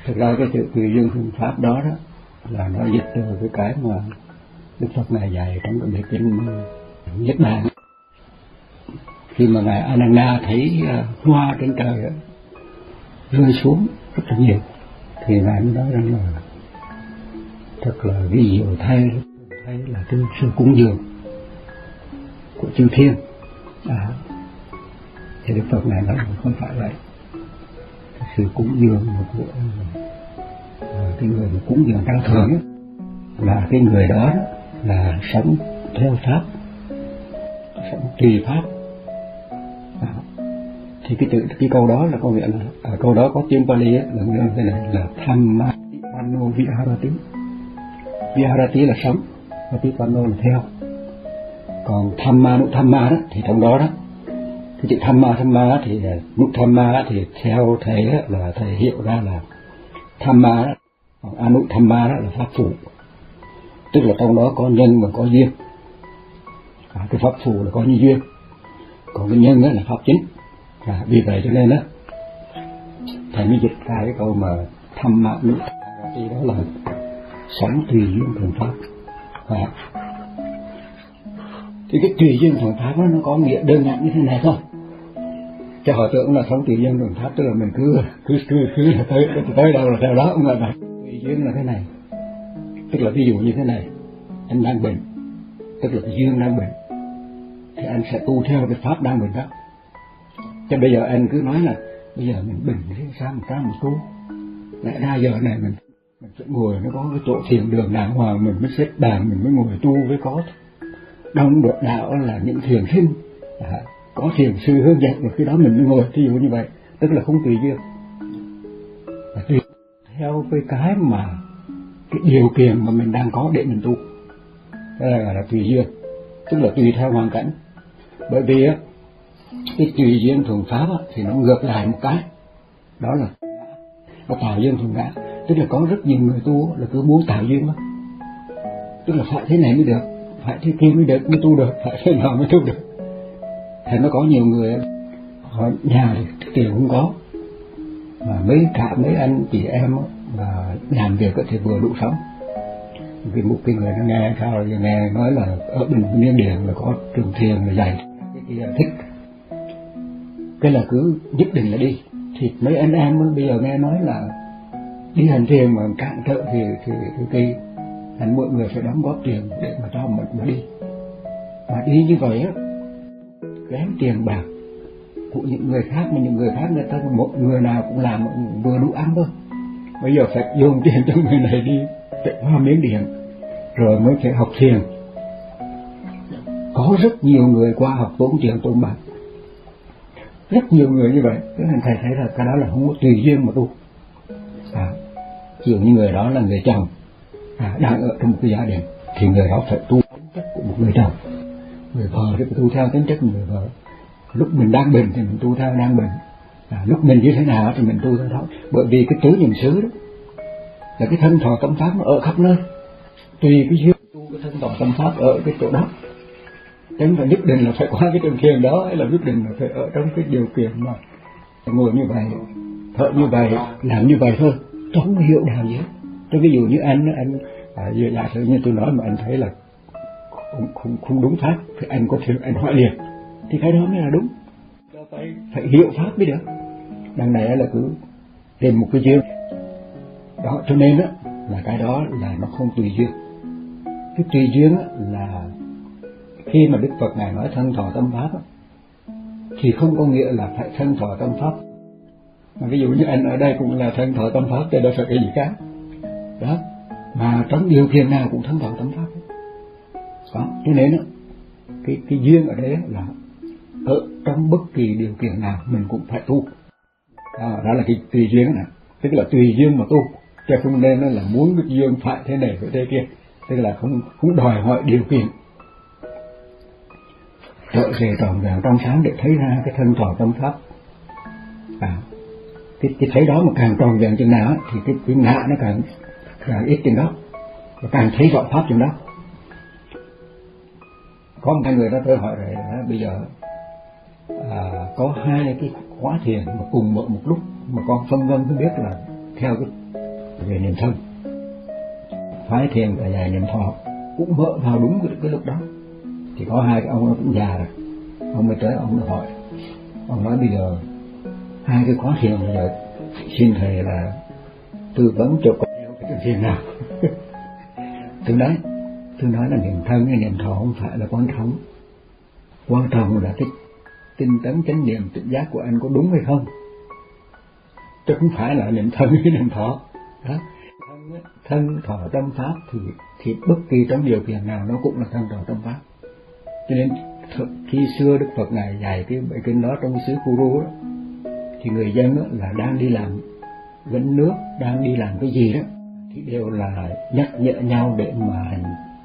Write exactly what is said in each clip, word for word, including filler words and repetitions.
Thực ra cái chữ tùy duyên phương pháp đó đó là nó dịch từ cái cái mà Đức Phật Ngài dạy trong cái bài kinh Niết Bàn. Khi mà Ngài Ananda thấy uh, hoa trên trời đó, rơi xuống rất là nhiều, thì Ngài mới nói rằng là thật là vi diệu thay, thay là cái sự cúng dường của chư thiên. À, thì Đức Phật Ngài nói là không phải vậy. Cái sự cúng dường của à, cái người mà cúng dường tăng thường ấy, là cái người đó là sống theo pháp, sống tùy pháp. À, thì cái tự cái câu đó là có nghĩa là ở câu đó có tiếng Pali ấy, là như thế này là Thamma Pano Viharati. Viharati là sống, và Pano là theo. Còn Thamma Nụ Thamma đó thì trong đó đó cái chữ Thamma Thamma thì Nụ Thamma thì theo thầy đó, là thầy hiểu ra là Thamma đó, còn Anu Thamma đó là pháp phụ, tức là trong đó có nhân và có duyên. À, cái pháp phụ là có như duyên, còn cái nhân đó là pháp chính. À, vì vậy cho nên đó thầy mới dịch ra cái câu mà Thamma Nụ Thamma đó là sống tùy duyên thuận pháp. À, thì cái tùy duyên thuận pháp đó, nó có nghĩa đơn giản như thế này thôi. Cho họ tưởng là sống tùy duyên thuận pháp tức là mình cứ cứ cứ cứ là tới tới đâu là theo đó, không phải vậy. Tùy duyên là thế này, tức là ví dụ như thế này, anh đang bệnh, tức là cái duyên đang bệnh, thì anh sẽ tu theo cái pháp đang bệnh đó. Chứ bây giờ anh cứ nói là bây giờ mình bệnh thì sao mình ra mình tu, lẽ ra giờ này mình mình sẽ ngồi nó có cái chỗ thiền đường đàng hoàng, mình mới xếp bàn, mình mới ngồi tu với có đông độ đạo là những thiền sinh, à, có thiền sư hướng dẫn, và khi đó mình mới ngồi, ví dụ như vậy, tức là không tùy duyên, mà tùy theo với cái mà cái điều kiện mà mình đang có để mình tu, đó là, là tùy duyên, tức là tùy theo hoàn cảnh. Bởi vì á cái tùy duyên thuận pháp á, thì nó ngược lại một cái, đó là nó tạo duyên thuận ngã, tức là có rất nhiều người tu là cứ muốn tạo duyên đó, tức là phải thế này mới được, phải thế kia mới được, mới tu được, phải thế nào mới tu được. Thì nó có nhiều người họ nhà thì tiền cũng có, mà mấy cả mấy anh chị em mà làm việc thì vừa đủ sống. Vì một cái người nó nghe sao nghe nói là ở bên Miến Điện là có trường thiền là dạy cái kia thích, cái là cứ nhất định là đi. Thì mấy anh em bây giờ nghe nói là đi hành thiền mà cạn trợ thì thì thì kỳ, thành mọi người phải đóng góp tiền để mà cho mình mà đi. Mà đi như vậy á, gán tiền bạc của những người khác, mà những người khác người ta một người nào cũng làm vừa đủ ăn thôi. Bây giờ phải dồn tiền cho người này đi chạy qua Miến Điện rồi mới phải học thiền. Có rất nhiều người qua học tốn tiền tốn bạc, rất nhiều người như vậy. Thế nên thầy thấy là cái đó là không có tùy duyên mà tu. À, ví dụ như người đó là người chồng, à, đang ở trong một cái gia đình, thì người đó phải tu tính chất của một người chồng. Người vợ thì phải tu theo tính chất của người vợ. Lúc mình đang bệnh thì mình tu theo đang bệnh, à, lúc mình như thế nào thì mình tu theo đó. Bởi vì cái tứ niệm xứ đó là cái thân thọ tâm pháp nó ở khắp nơi, tùy cái duyên tu cái thân thọ tâm pháp ở cái chỗ đó. Chứ không phải nhất định là phải qua cái trường thiền đó, hay là nhất định là phải ở trong cái điều kiện mà ngồi như vậy, thở như vậy, làm như vậy thôi, không có hiệu đạo gì. Cho ví dụ như anh, anh à, giả sử như tôi nói mà anh thấy là không, không, không đúng pháp, thì anh có thể anh hỏi liền, thì cái đó mới là đúng. Phải, phải hiểu pháp mới được. Đằng này là cứ tìm một cái duyên đó, cho nên á là cái đó là nó không tùy duyên. Cái tùy duyên á là khi mà Đức Phật Ngài nói thân thọ tâm pháp á, thì không có nghĩa là phải thân thọ tâm pháp. Mà ví dụ như anh ở đây cũng là thân thọ tâm pháp thì đâu phải cái gì khác đó, mà trong điều kiện nào cũng thân thọ tâm pháp đó. Cho nên á cái cái duyên ở đây là ở trong bất kỳ điều kiện nào mình cũng phải tu. Đó, đó là cái tùy duyên này, tức là tùy duyên mà tu, chứ không nên là muốn cái duyên phải thế này phải thế kia, tức là không không đòi hỏi điều kiện. Trở về tròn vẹn trong sáng để thấy ra cái thân thọ tâm pháp. À, cái, cái thấy đó mà càng tròn vẹn chừng nào thì cái, cái ngã nó càng càng ít chừng đó, và càng thấy rõ pháp chừng đó. Có một người đó tôi hỏi rồi đó, bây giờ à, có hai cái khóa thiền mà cùng mở một lúc mà con phân vân không biết là theo cái về niệm thân. Phái thiền ở nhà niệm thọ cũng vợ vào đúng cái, cái lúc đó. Thì có hai cái ông nó cũng già rồi, ông mới tới ông mới hỏi, ông nói bây giờ hai cái khóa thiền bây giờ xin thầy là tư vấn cho con theo cái chương trình nào. Tôi nói tôi nói là niệm thân hay niệm thọ không phải là quan trọng, quan trọng là cái tinh tấn chánh niệm tự giác của anh có đúng hay không, chứ không phải là niệm thân hay niệm thọ đó. Thân, thân thọ tâm pháp thì thì bất kỳ trong điều kiện nào nó cũng là thân thọ tâm pháp. Cho nên khi xưa Đức Phật ngài dạy cái bài kinh đó trong xứ Kuru đó, thì người dân đó là đang đi làm gánh nước, đang đi làm cái gì đó thì đều là nhắc nhở nhau để mà hành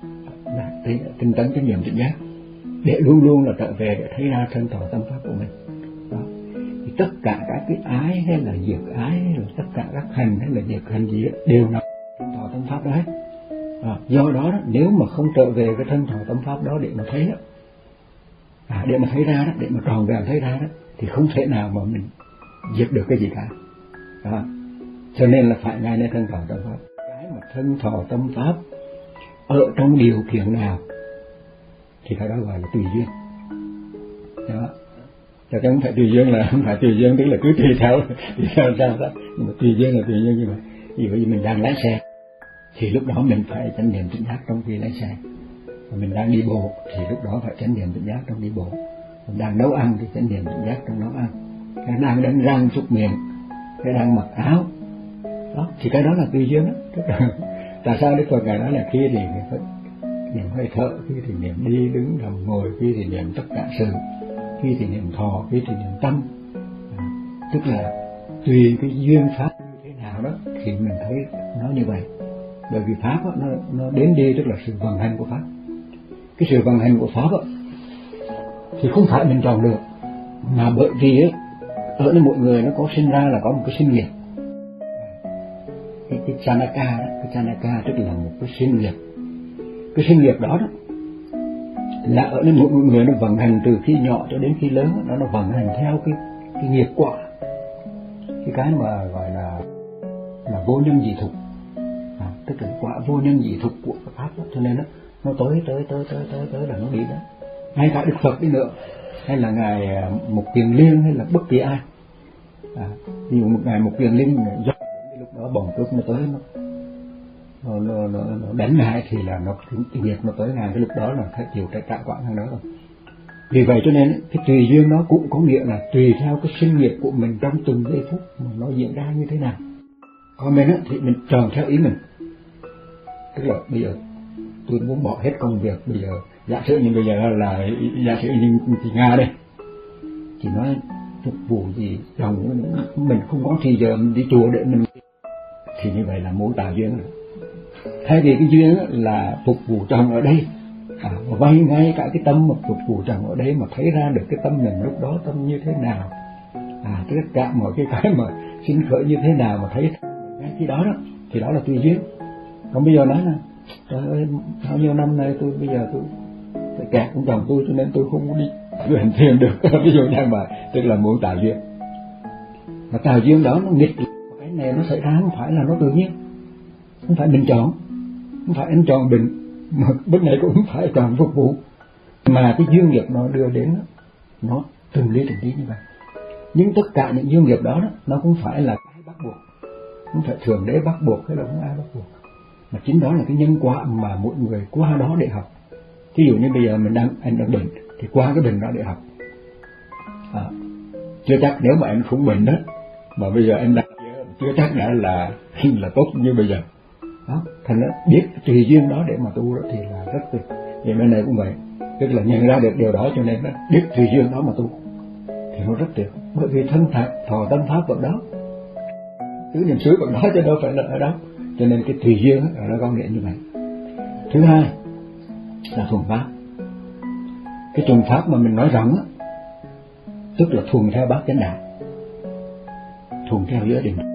tinh tấn chánh niệm tự giác, để luôn luôn là trở về để thấy ra thân thọ tâm pháp của mình đó. Thì tất cả các cái ái hay là diệt ái hay là tất cả các hành hay là diệt hành gì đó, đều là thân thọ tâm pháp đó hết. À, do đó, đó nếu mà không trở về cái thân thọ tâm pháp đó để mà thấy đó, à, để mà thấy ra đó, để mà tròn vẹn thấy ra đó, thì không thể nào mà mình diệt được cái gì cả đó. Cho nên là phải ngay nơi thân thọ tâm pháp. Cái mà thân thọ tâm pháp ở trong điều kiện nào thì cái đó gọi là tùy duyên đó. Cho nên không phải tùy duyên là không phải tùy duyên tức là cứ tùy theo tùy theo sao đó, nhưng mà tùy duyên là tùy duyên như vậy. Ví dụ như mình đang lái xe thì lúc đó mình phải chánh niệm tự giác trong khi lái xe. Và mình đang đi bộ thì lúc đó phải chánh niệm tự giác trong đi bộ. Mình đang nấu ăn thì chánh niệm tự giác trong nấu ăn. Cái đang đánh răng súc miệng, cái đang mặc áo đó, thì cái đó là tùy duyên đó. Tại sao Đức Phật ngài nói là khi thì mình phải niệm hơi thở, khi thì niệm đi đứng nằm ngồi, khi thì niệm tất cả sự, khi thì niệm thọ, khi thì niệm tâm. À, tức là tùy cái duyên pháp như thế nào đó thì mình thấy nó như vậy. Bởi vì pháp đó, nó nó đến đi tức là sự vận hành của pháp. Cái sự vận hành của pháp đó, thì không phải mình chọn được, mà bởi vì ấy, ở nơi mỗi người nó có sinh ra là có một cái sinh nghiệp. Cái, cái chanaka đó, cái chanaka tức là một cái sinh nghiệp. Cái sinh nghiệp đó, đó là ở nơi mỗi người nó vận hành từ khi nhỏ cho đến khi lớn, nó nó vận hành theo cái cái nghiệp quả, cái cái mà gọi là là vô nhân dị thục, à, tức là quả vô nhân dị thục của cái pháp đó. Cho nên nó nó tới tới tới tới tới tới là nó đi đó. Ngay cả Đức Phật đi nữa, hay là ngài Mục Kiền Liên hay là bất kỳ ai, à, ví dụ một ngài Mục Kiền Liên do lúc đó bồng cướp nó tới nó nó, nó, nó, nó đánh ngài thì là nó cái nghiệp nó tới ngài, cái lúc đó là phải chịu trải trả quả thằng đó rồi. Vì vậy cho nên cái tùy duyên nó cũng có nghĩa là tùy theo cái sinh nghiệp của mình trong từng giây phút mà nó diễn ra như thế nào. Còn mình á thì mình chọn theo ý mình, tức là bây giờ tôi muốn bỏ hết công việc, bây giờ giả sử như bây giờ là giả sử như chị Nga đây, chị nói phục vụ gì chồng mình không có thì giờ mình đi chùa để mình, thì như vậy là mối tà duyên rồi. Thay vì cái duyên là phục vụ chồng ở đây, à, vay ngay cả cái tâm mà phục vụ chồng ở đây mà thấy ra được cái tâm mình lúc đó tâm như thế nào, à, tất cả mọi cái cái mà sinh khởi như thế nào mà thấy ngay khi đó đó, thì đó là tùy duyên. Còn bây giờ nói là trời ơi bao nhiêu năm nay tôi bây giờ tôi phải kẹt cũng chồng tôi cho nên tôi không có đi tôi hành thiền được. Ví dụ như mà tức là muốn tạo duyên, mà tạo duyên đó nó nghịch, cái này nó xảy ra không phải là nó tự nhiên, không phải mình chọn, không phải anh chọn bệnh, mà bên này cũng không phải chọn phục vụ, mà cái duyên nghiệp nó đưa đến nó từng lý từng tí như vậy. Nhưng tất cả những duyên nghiệp đó, đó nó không phải là cái bắt buộc, không phải thượng đế bắt buộc hay là không ai bắt buộc, mà chính đó là cái nhân quả mà mỗi người qua đó để học. Ví dụ như bây giờ mình đang anh đang bệnh thì qua cái bệnh đó để học, à, chưa chắc nếu mà anh không bệnh đó mà bây giờ anh đang chưa chắc đã là là tốt như bây giờ đó. Thành nó biết tùy duyên đó để mà tu đó thì là rất tuyệt. Vậy bên này cũng vậy, tức là nhận ra được điều đó cho nên nó biết tùy duyên đó mà tu thì nó rất tuyệt. Bởi vì thân thật thọ tâm pháp vẫn đó, cứ niệm xứ vẫn đó chứ đâu phải là ở đó. Cho nên cái tùy duyên đó, nó có nghĩa như vậy. Thứ hai là thuần pháp. Cái thuần pháp mà mình nói rằng á, tức là thuần theo bát chánh đạo, thuần theo giới định.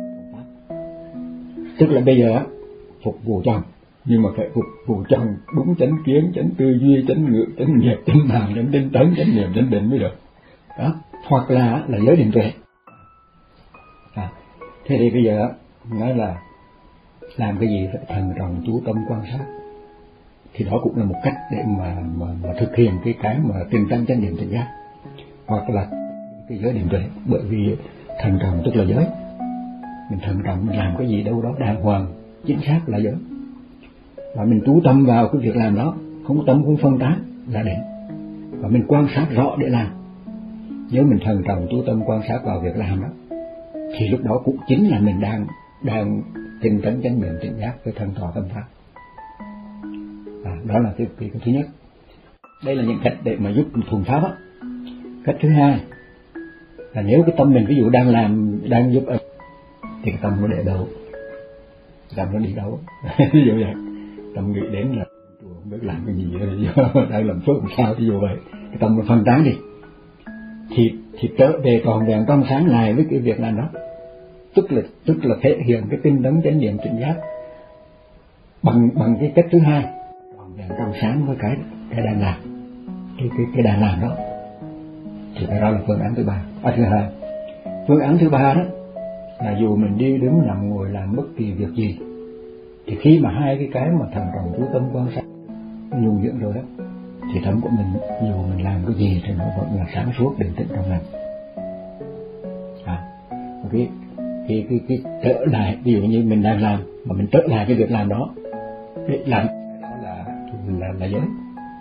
Tức là bây giờ phục vụ chồng, nhưng mà phải phục vụ chồng đúng chánh kiến, chánh tư duy, chánh ngữ, chánh nghiệp, chánh mạng, chánh tinh tấn, chánh niệm, chánh định mới được đó. Hoặc là là giới định tuệ. À, thế thì bây giờ nói là làm cái gì phải thận trọng chú tâm quan sát. Thì đó cũng là một cách để mà mà, mà thực hiện cái cái mà tinh tấn chánh niệm tỉnh giác, hoặc là cái giới định tuệ. Bởi vì thận trọng tức là giới, mình thận trọng mình làm cái gì đâu đó đàng hoàng chính xác là giới, và mình chú tâm vào cái việc làm đó, không tâm không phân tán là định, và mình quan sát rõ để làm. Nếu mình thận trọng chú tâm quan sát vào việc làm đó, thì lúc đó cũng chính là mình đang đang tinh tấn chánh niệm tỉnh giác với thân thọ tâm pháp. À, đó là cái, cái, cái thứ nhất. Đây là những cách để mà giúp thuần pháp á. Cách thứ hai là nếu cái tâm mình ví dụ đang làm đang giúp thì cái tâm nó để đâu, tâm nó đi đâu. Ví dụ vậy, tâm nghĩ đến là chùa không biết làm cái gì đang làm phước làm sao, ví dụ vậy, cái tâm nó phân tán đi, thì thì trở về tròn vẹn trong sáng lại với cái việc làm đó, tức là tức là thể hiện cái tinh tấn chánh niệm tỉnh giác bằng bằng cái cách thứ hai, tròn vẹn trong sáng với cái cái đang làm, cái cái cái đang làm đó. Thì cái đó là phương án thứ ba. À, thứ hai, phương án thứ ba đó là dù mình đi đứng nằm ngồi làm bất kỳ việc gì, thì khi mà hai cái cái mà thận trọng chú tâm quan sát nhuần nhuyễn rồi đó, thì tâm của mình dù mình làm cái gì thì nó vẫn là sáng suốt định tĩnh trong lành. À, cái cái cái cái trở lại, ví dụ như mình đang làm mà mình trở lại cái việc làm đó để làm đó là là là giới,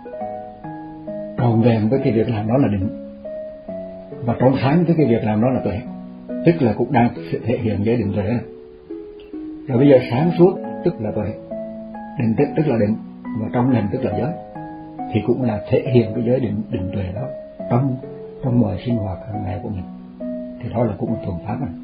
tròn vẹn với cái việc làm đó là định, và trong sáng với cái việc làm đó là tuệ, tức là cũng đang thể hiện giới định tuệ. Rồi bây giờ sáng suốt tức là tuệ, định tức tức là định, và trong lành tức là giới, thì cũng là thể hiện cái giới định định tuệ đó trong trong mọi sinh hoạt hàng ngày của mình. Thì đó là cũng một thuần pháp này.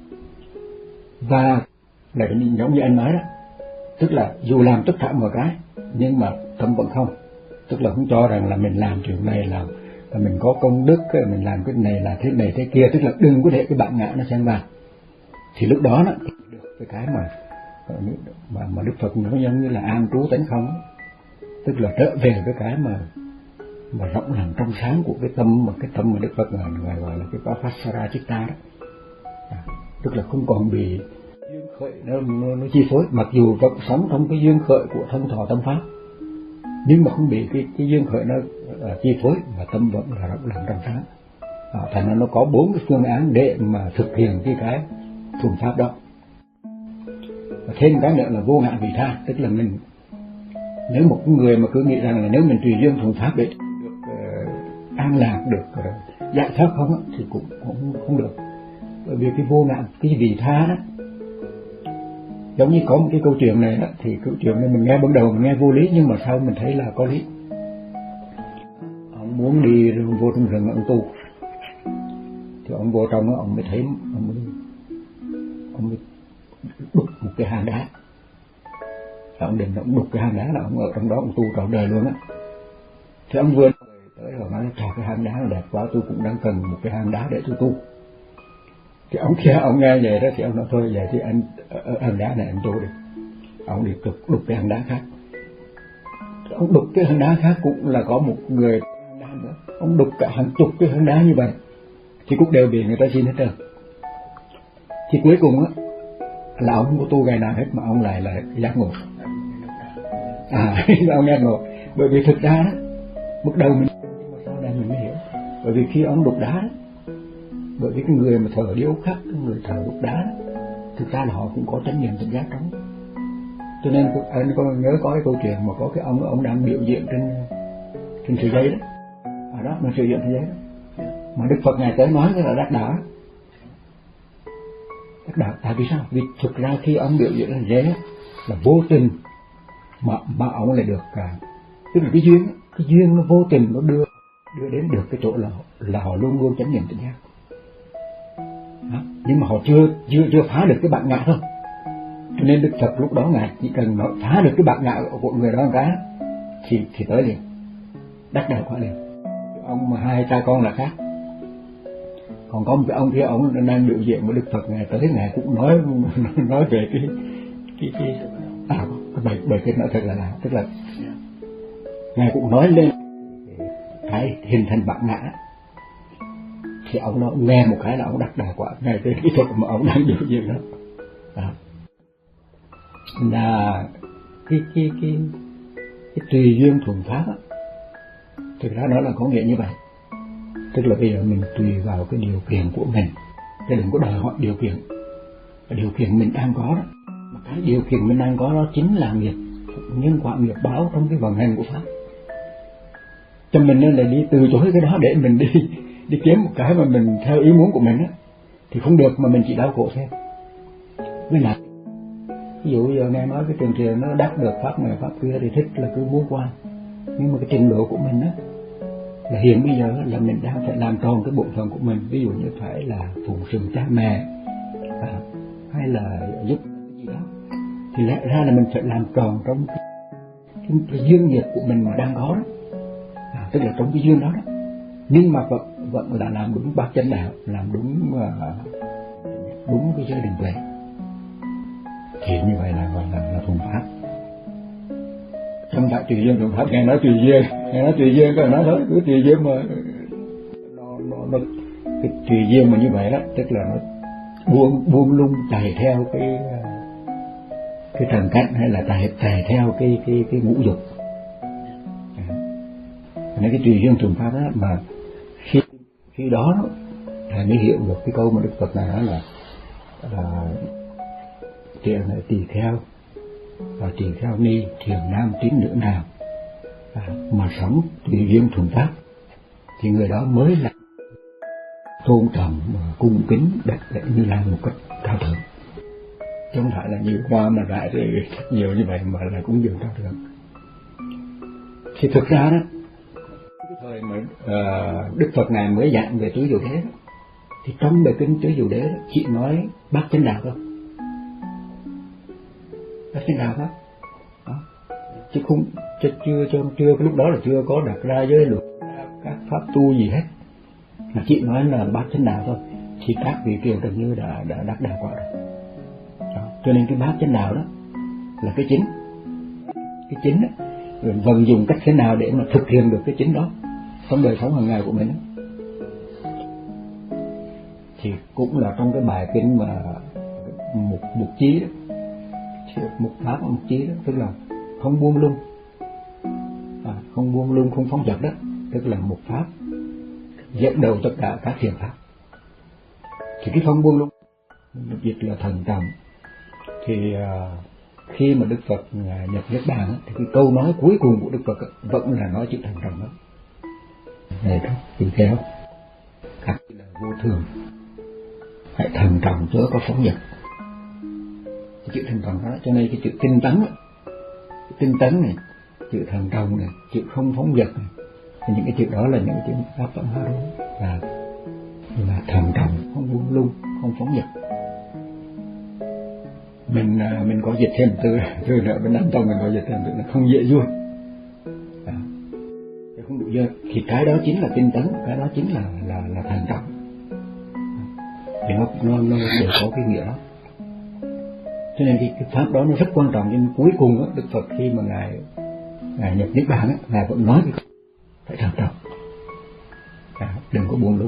Và lại giống như anh nói đó, tức là dù làm tất cả mọi cái nhưng mà tâm vẫn không, tức là không cho rằng là mình làm chuyện này là, là mình có công đức, mình làm cái này là thế này thế kia, tức là đừng có để cái bản ngã nó xen vào. Thì lúc đó nó được cái cái mà mà mà Đức Phật nó giống như là an trú tánh không, tức là trở về cái cái mà mà rộng lặng trong sáng của cái tâm, mà cái tâm mà Đức Phật ngài gọi là cái Vapasara Chitta đó. À, tức là không còn bị duyên khởi nó, nó, nó chi phối, mặc dù vẫn sống trong cái duyên khởi của thân thọ tâm pháp, nhưng mà không bị cái cái duyên khởi nó uh, chi phối, mà tâm vẫn là rộng lặng trong sáng. À, thành ra nó có bốn cái phương án để mà thực hiện cái cái thuần pháp đó. Và thêm cái nữa là vô ngã vị tha, tức là mình, nếu một người mà cứ nghĩ rằng là nếu mình tùy duyên thuần pháp để được uh, an lạc, được uh, giải thoát không á, thì cũng cũng không được. Bởi vì cái vô ngã, cái vị tha đó, giống như có một cái câu chuyện này đó, thì câu chuyện này mình nghe ban đầu mình nghe vô lý, nhưng mà sau mình thấy là có lý. Ông muốn đi vô trong rừng ông tu, thì ông vô trong đó ông mới thấy ông mới, ông mới đục một cái hang đá. Ông định ông đục cái hang đá là ông ở trong đó ông tu trọn đời luôn á. Thì ông vừa tới rồi nói trời, cái hang đá là đẹp quá, tôi cũng đang cần một cái hang đá để tôi tu. Thì ông kia ông nghe vậy đó, thì ông nói thôi vậy thì anh ở hang đá này anh tu đi. Ông đi đục đục cái hang đá khác. Thì ông đục cái hang đá khác cũng là có một người hang đá nữa. Ông đục cả hàng chục cái hang đá như vậy, thì cũng đều bị người ta xin hết trơn. Thì cuối cùng á là ông không có tu ngày nào hết, mà ông lại là giác ngộ. À, ông giác ngộ. Bởi vì thực ra đó, bước đầu mình, nhưng mà sau này mình mới hiểu. Bởi vì khi ông đục đá đó, bởi vì cái người mà thờ điêu khắc, cái người thờ đục đá đó, thực ra là họ cũng có chánh niệm tỉnh giác trong. Cho nên anh có nhớ có cái câu chuyện mà có cái ông ông đang biểu diễn trên trên sợi dây đó, ở đó mà sử dụng sợi dây đó, mà Đức Phật ngài tới nói cái là đắc đạo. Đắc đạo tại vì sao? Vì thực ra khi ông biểu diễn sợi dây là vô tình mà mà ông lại được cả, tức là cái duyên, cái duyên nó vô tình nó đưa đưa đến được cái chỗ là là họ luôn luôn chánh niệm tỉnh giác. Đó. Nhưng mà họ chưa chưa chưa phá được cái bản ngã thôi. Cho nên Đức Phật lúc đó ngài chỉ cần nói phá được cái bản ngã của người đó một cái thì thì tới liền, đắc đạo quả liền. Ông mà hai cha con là khác. Còn có một cái ông kia ông đang biểu diễn với Đức Phật, ngài tới ngài cũng nói nói về cái cái cái à cái bài bài kinh nói thật là là tức là ngài cũng nói lên cái hình thành bản ngã. Thì ông nó nghe một cái là ông đắc đạo quả ngay cái kỹ thuật mà ông đang biểu diễn đó. À. là cái cái cái cái tùy duyên thuận pháp á, thực ra đó là có nghĩa như vậy. Tức là bây giờ mình tùy vào cái điều kiện của mình, chứ đừng có đòi hỏi điều kiện. Cái điều kiện mình đang có đó, mà cái điều kiện mình đang có đó chính là nghiệp nhân quả nghiệp báo trong cái vận hành của pháp. Cho mình nên là đi từ chối cái đó để mình đi đi kiếm một cái mà mình theo ý muốn của mình á, thì không được, mà mình chỉ đau khổ thêm. Với lại ví dụ giờ nghe nói cái trường truyền nó đắc được pháp này pháp kia thì thích là cứ muốn qua, nhưng mà cái trình độ của mình á là hiện bây giờ là mình đang phải làm tròn cái bổn phận của mình. Ví dụ như phải là phụng sự cha mẹ à, hay là giúp cái gì đó, thì lẽ ra là mình phải làm tròn trong cái, cái, cái duyên nghiệp của mình mà đang có đó, à, tức là trong cái duyên đó đó. Nhưng mà vẫn, vẫn là làm đúng bát chánh đạo, làm đúng uh, đúng cái giới định tuệ, thì như vậy là gọi là, là thuần pháp. Không phải tùy duyên thuần pháp, nghe nói tùy duyên, nghe nói tùy duyên, cái nói thôi cứ tùy duyên mà nó, nó, nó cái tùy duyên mà như vậy đó, tức là nó buông buông lung chạy theo cái cái trần cảnh, hay là chạy chạy theo cái cái cái ngũ dục. Nên cái tùy duyên thuần pháp đó, mà khi khi đó thầy mới hiểu được cái câu mà Đức Phật này nói là thiện là tỳ kheo và tỳ kheo ni, thiền nam tín nữ nào à, mà sống tùy duyên thuần pháp thì người đó mới là tôn trọng và cung kính đặt lễ Như Lai một cách cao thượng, chứ không phải là nhiều hoa mà rải rồi nhiều như vậy mà là cũng dường cao thượng. Thì thực ra đó, cái thời mà uh, Đức Phật này mới giảng về tứ diệu đế, thì trong bài kinh tứ diệu đế chỉ nói bát chánh đạo thôi, bát chánh đạo thôi, đó. Chứ không chứ chưa chưa chưa cái lúc đó là chưa có đặt ra giới luật các pháp tu gì hết, mà chỉ nói là bát chánh đạo thôi. Thì các vị kiều gần như đã đã đắc đạo quả rồi, đó. Cho nên cái bát chánh đạo đó là cái chính, cái chính đó, rồi vận dụng cách thế nào để mà thực hiện được cái chính đó trong đời sống hàng ngày của mình đó. Thì cũng là trong cái bài kinh mà một một chí đó, một pháp một chí đó, tức là không buông lung, à, không buông lung không phóng dật đó, tức là một pháp dẫn đầu tất cả các thiền pháp. Thì cái không buông lung được dịch là thần trọng. Thì uh, khi mà Đức Phật uh, nhập Niết Bàn thì cái câu nói cuối cùng của Đức Phật vẫn là nói chữ thần trọng đó. Này các tỳ kheo, các là vô thường, hãy thần trọng chớ có phóng dật. Cái chữ thần trọng đó, cho nên cái chữ tinh tấn, cái tinh tấn này, chữ thần trọng này, chữ không phóng dật này, thì những cái chữ đó là những cái chữ pháp tận hóa đó, là là thần trọng, không buông lung, không phóng dật. Mình mình có dịch thêm từ từ nữa bên Nam Tông mình có dịch thêm từ là không dễ vui, à, không đủ dơ. Thì cái đó chính là tinh tấn, cái đó chính là là là thần trọng. Thì nó nó nó đều có cái nghĩa đó. Cho nên cái, cái pháp đó nó rất quan trọng. Nhưng cuối cùng đó, Đức Phật khi mà ngài ngài nhập Niết Bàn á, ngài vẫn nói cái phải thần trọng, à, đừng có buông lung.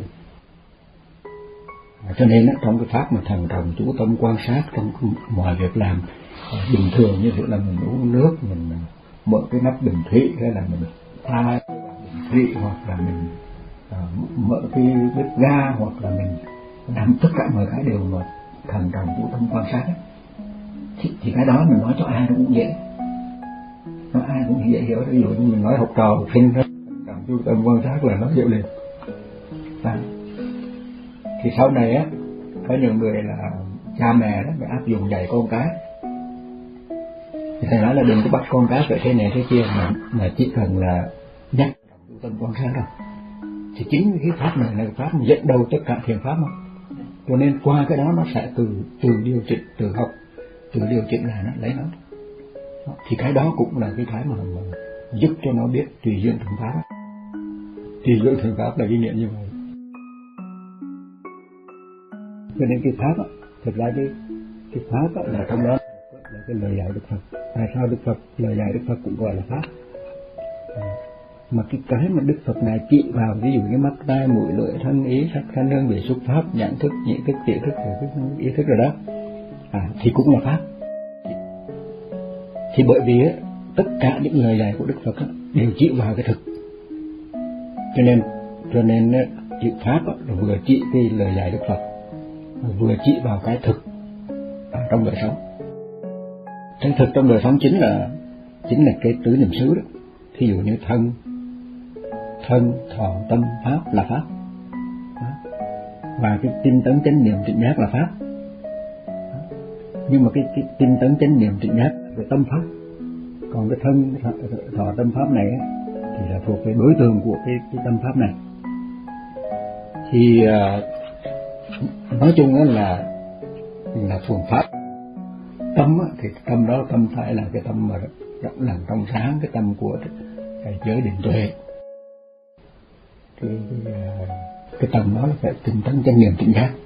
À, cho nên á, trong cái pháp mà thần trọng chú tâm quan sát trong mọi việc làm à, bình thường, như thế là mình uống nước, mình mở cái nắp bình thủy, hay là mình pha bình thủy, hoặc là mình à, mở cái bếp ga, hoặc là mình làm tất cả mọi cái đều mà thần trọng chú tâm quan sát ấy. Thì, thì cái đó mình nói cho ai nó cũng dễ, nói ai cũng dễ hiểu. Ví dụ như mình nói học trò học sinh thần trọng chú tâm quan sát là nó hiểu liền. À, thì sau này á, có nhiều người là cha mẹ đó phải áp dụng dạy con cái, thì thầy nói là đừng có bắt con cái phải thế này thế kia, mà mà chỉ cần là nhắc chú tâm quan sát rồi. Thì chính cái pháp này là pháp dẫn đầu tất cả thiền pháp mà. Cho nên qua cái đó nó sẽ từ từ điều chỉnh, từ học, từ điều chỉnh là nó lấy nó. Đó. Thì cái đó cũng là cái cái mà, mà giúp cho nó biết tùy duyên thuần pháp. Tùy duyên thuần pháp là cái nghĩa như vậy. Cho nên cái pháp á, thực ra cái cái pháp á, là trong đó là cái lời dạy Đức Phật. Tại sao Đức Phật lời dạy Đức Phật cũng gọi là pháp? À, mà cái cái mà Đức Phật này chỉ vào, ví dụ như mắt tai mũi lưỡi thân ý sắc thanh hương vị xúc pháp nhận thức nhị thức tỷ thức thức ý thức rồi đó, à, thì cũng là pháp. Thì bởi vì á, tất cả những lời dạy của Đức Phật á, đều chỉ vào cái thực, cho nên cho nên á, chữ pháp á, vừa chỉ cái lời dạy Đức Phật, vừa chỉ vào cái thực ở trong đời sống. Cái thực trong đời sống chính là chính là cái tứ niệm xứ đó. Thí dụ như thân thân thọ tâm pháp là pháp đó. Và cái tinh tấn chánh niệm trịnh giác là pháp đó. Nhưng mà cái, cái tinh tấn chánh niệm trịnh giác là tâm pháp, còn cái thân thọ, thọ tâm pháp này á, thì là thuộc về đối tượng của cái, cái tâm pháp này. Thì uh, nói chung là là thuần pháp. Tâm á, thì tâm đó tâm phải là cái tâm mà rộng lặng trong sáng, cái tâm của cái giới định tuệ. Cái, cái, cái tâm đó là phải tinh tấn chánh niệm trịnh giác.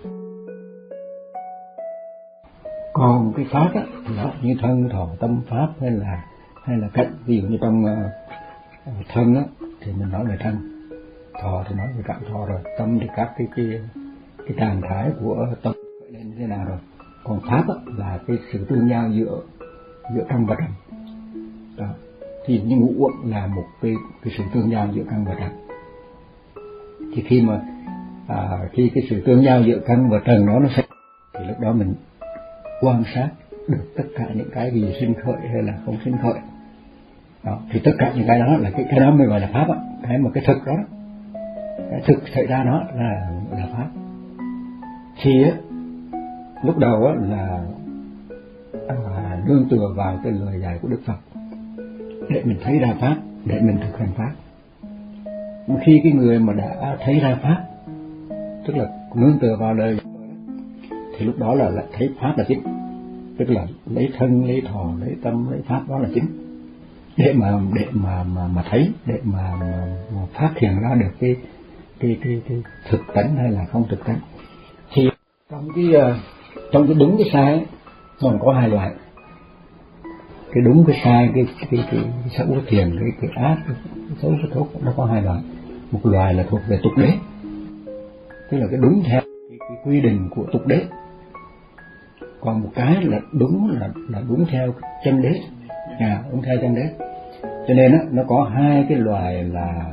Còn cái pháp á, thì đó như thân thọ tâm pháp hay là hay là cách, ví dụ như trong uh, thân á, thì mình nói về thân, thọ thì nói về cảm thọ rồi, tâm thì các cái cái cái trạng thái của tâm nên như thế nào rồi. Còn pháp á, là cái sự tương giao giữa giữa căn và trần đó. Thì như ngũ uẩn là một cái cái sự tương giao giữa căn và trần. Thì khi mà à, khi cái sự tương giao giữa căn và trần đó nó sẽ, thì lúc đó mình quan sát được tất cả những cái gì sinh khởi hay là không sinh khởi đó. Thì tất cả những cái đó là cái cái đó mới gọi là pháp á. Cái mà cái thực đó, cái thực xảy ra đó là là pháp. Thì á, lúc đầu á là à, nương tựa vào cái lời dạy của Đức Phật để mình thấy ra pháp, để mình thực hành pháp. Khi cái người mà đã thấy ra pháp, tức là nương tựa vào lời, thì lúc đó là, là thấy pháp là chính, tức là lấy thân, lấy thọ, lấy tâm, lấy pháp đó là chính, để mà để mà mà mà thấy, để mà, mà, mà phát hiện ra được cái cái cái, cái thực tánh hay là không thực tánh. Thì trong cái trong cái đúng cái sai ấy, còn có hai loại. Cái đúng cái sai, cái cái cái, cái xấu cái thiện, cái cái ác, cái xấu cái tốt, nó có hai loại. Một loại là thuộc về tục đế, tức là cái đúng theo cái, cái quy định của tục đế. Còn một cái là đúng là là đúng theo chân đế, à, đúng theo chân đế. Cho nên á, nó có hai cái loại là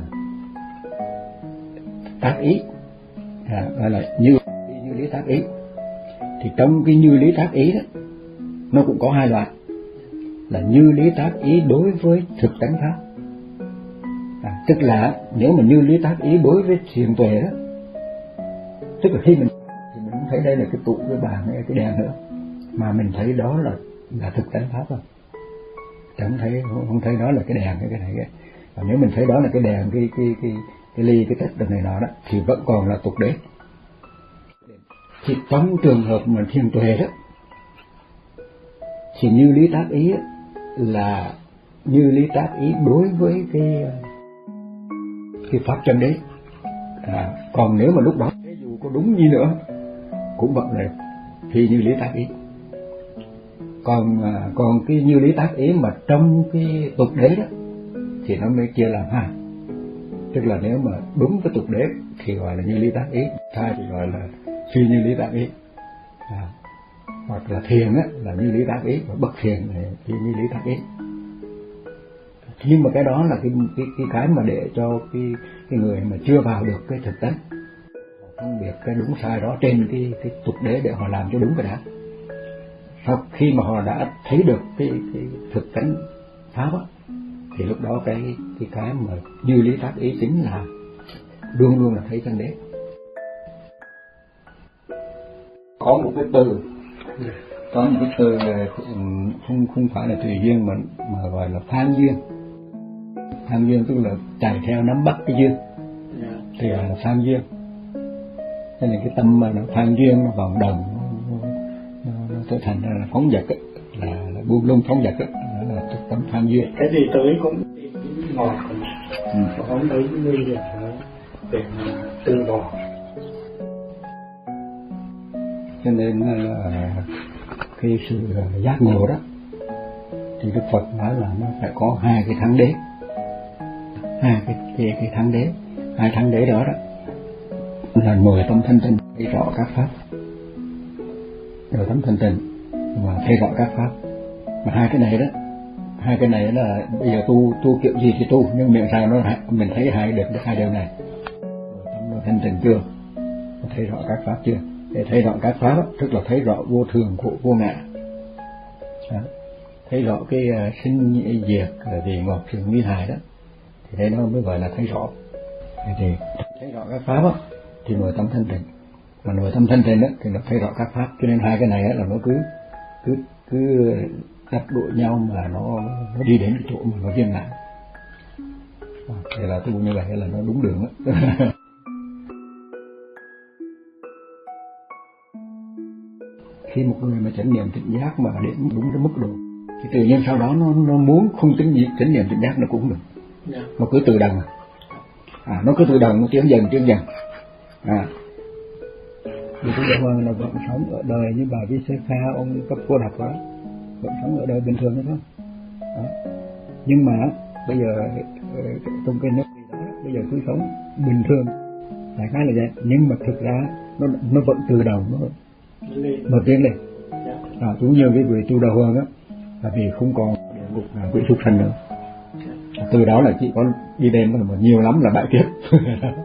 tác ý, à, gọi là như như lý tác ý. Thì trong cái như lý tác ý đó, nó cũng có hai loại, là như lý tác ý đối với thực tánh pháp, à, tức là nếu mà như lý tác ý đối với thiền tuệ đó, tức là khi mình thì mình không thấy đây là cái tủ, cái bàn hay cái đèn nữa, mà mình thấy đó là là thực tánh pháp rồi, chẳng thấy không, không thấy đó là cái đèn hay cái này cái. Và nếu mình thấy đó là cái đèn, cái cái cái cái ly, cái tách đồ này nọ đó, thì vẫn còn là tục đế. Thì trong trường hợp mà thiền tuệ đó, thì như lý tác ý là như lý tác ý đối với cái cái pháp chân đế, à, còn nếu mà lúc đó dù có đúng gì nữa cũng vẫn là thì như lý tác ý. Còn à, còn cái như lý tác ý mà trong cái tục đế đó thì nó mới chia làm hai, tức là nếu mà đúng cái tục đế thì gọi là như lý tác ý, sai thì gọi là phi như lý tác ý, à, hoặc là thiền á là như lý tác ý, và bất thiền là phi như lý tác ý. Nhưng mà cái đó là cái cái cái cái mà để cho cái cái người mà chưa vào được cái thực tánh, không biết cái đúng sai đó trên cái cái tục đế để họ làm cho đúng cái đã. Sau khi mà họ đã thấy được cái cái thực tánh pháp á, thì lúc đó cái cái cái mà như lý tác ý chính là luôn luôn là thấy chân đế. Có một cái từ, có một cái từ không không phải là tùy duyên mà mà gọi là phan duyên. Phan duyên tức là chạy theo nắm bắt cái duyên, thì là phan duyên. Cho nên cái tâm mà nó phan duyên, nó vòng đồng, nó, nó, nó trở thành ra là phóng dật ấy, là, là buông lung phóng dật ấy, đó là cái tâm phan duyên. Cái gì tới cũng ngọt, ừ. Không tới nguy hiểm để mà từ bỏ. Cho nên là cái sự giác ngộ đó thì Đức Phật nói là nó phải có hai cái thắng đế, hai cái cái, cái thắng đế, hai thắng đế đó đó là nội tâm thanh tịnh thấy rõ các pháp, nội tâm thanh tịnh và thấy rõ các pháp. Mà hai cái này đó hai cái này là bây giờ tu tu kiểu gì thì tu, nhưng miệng sao nó mình thấy hai được được hai điều này. Rồi tâm nó thanh tịnh chưa, thấy rõ các pháp chưa? Để thấy rõ các pháp đó, tức là thấy rõ vô thường khổ vô ngã, đó. Thấy rõ cái uh, sinh diệt vì ngọt sự nguy hại đó, thì đây nó mới gọi là thấy rõ. Thì thấy rõ các pháp đó, thì nội tâm thanh tịnh, mà nội tâm thanh tịnh đó thì nó thấy rõ các pháp. Cho nên hai cái này đó, là nó cứ cứ cứ đắp đuổi nhau mà nó nó đi đến cái chỗ mà nó viên mãn. Thì là tu như vậy là nó đúng đường đó. Khi một người mà chánh niệm tỉnh giác mà đến đúng cái mức độ thì tự nhiên sau đó nó nó muốn không tính gì chánh niệm tỉnh giác nó cũng được. Yeah. Nó cứ tự động à, nó cứ tự động nó tiến dần tiến dần à. Vì cái Đạo Hoàng là vẫn sống ở đời như bà Vi Sê Kha, ông cấp cô độc đó, vẫn sống ở đời bình thường đó, đó. Nhưng mà bây giờ trong cái nước đó, bây giờ cứ sống bình thường đại khái là vậy, nhưng mà thực ra nó nó vẫn tự động nó nó tiến lên. À, cũng như cái vị tu Đạo Hoàng á, là vì không còn địa ngục là quỷ súc sanh nữa, từ đó là chỉ có đi đêm mà nhiều lắm là bại kiếp.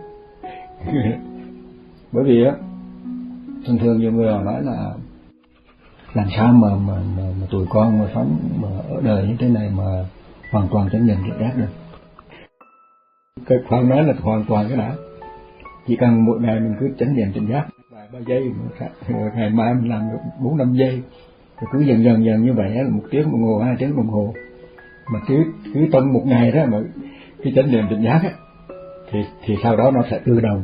Bởi vì á thường thường nhiều người họ nói là làm sao mà mà, mà, mà tụi con mà sống mà ở đời như thế này mà hoàn toàn chánh niệm tỉnh giác được. Cái khoan nói là hoàn toàn cái đã, chỉ cần mỗi ngày mình cứ chánh niệm tỉnh giác vài ba giây, ngày mai mình làm được bốn năm giây, rồi cứ dần dần dần như vậy là một tiếng đồng hồ, hai tiếng đồng hồ, mà cứ cứ trong một ngày đó mà cái chánh niệm tỉnh giác á, thì thì sau đó nó sẽ tự động,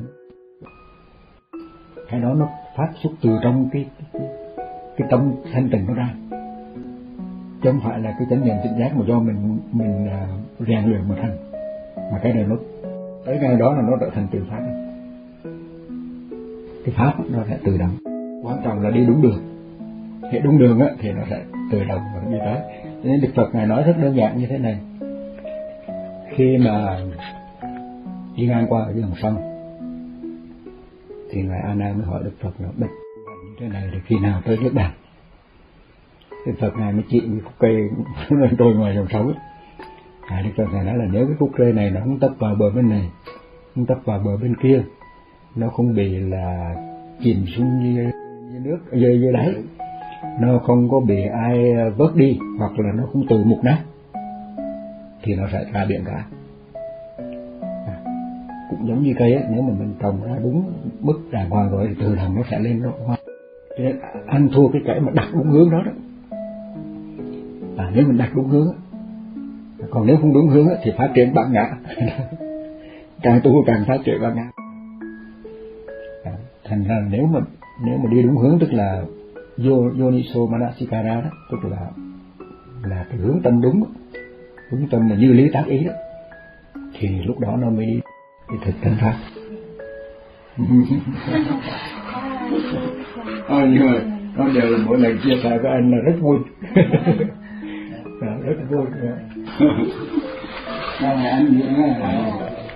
cái đó nó phát xuất từ trong cái cái, cái tâm thanh tịnh nó ra, chứ không phải là cái chánh niệm tỉnh giác mà do mình mình uh, rèn luyện mà thành, mà cái này nó tới ngày đó là nó trở thành tự phát. Cái pháp nó sẽ tự động, quan trọng là đi đúng đường. Hệ đúng đường á thì nó sẽ tự động và nó đi tới. Cho nên Đức Phật ngài nói rất đơn giản như thế này: khi mà đi ngang qua ở dòng sông thì ngài A Nan mới hỏi Đức Phật là bạch như thế này thì khi nào tới nước Bàn? Đức Phật ngài mới chỉ cái khúc cây trôi ngoài dòng sông ấy. Ngài Đức Phật ngài nói là nếu cái khúc cây này nó không tấp vào bờ bên này, không tấp vào bờ bên kia, nó không bị là chìm xuống dưới, dưới nước dưới dưới đáy, nó không có bị ai vớt đi, hoặc là nó không tự mục nát, thì nó sẽ ra biển cả. À, cũng giống như cây ấy, nếu mà mình trồng ra đúng mức đàng hoàng rồi thì từ đồng nó sẽ lên nó hoa. Cho nên ăn thua cái cái mà đặt đúng hướng đó đó. À, nếu mình đặt đúng hướng, còn nếu không đúng hướng thì phát triển bản ngã. Càng tu càng phát triển bản ngã. À, thành ra nếu mà nếu mà đi đúng hướng, tức là Yoniso Manasikara đó, tức là là cái hướng tâm đúng, hướng tâm là như lý tác ý đó, thì lúc đó nó mới đi thực thành pháp. À, nhưng mà nó đều là mỗi lần chia sẻ với anh là rất vui. Rất vui. Ngày anh nữa.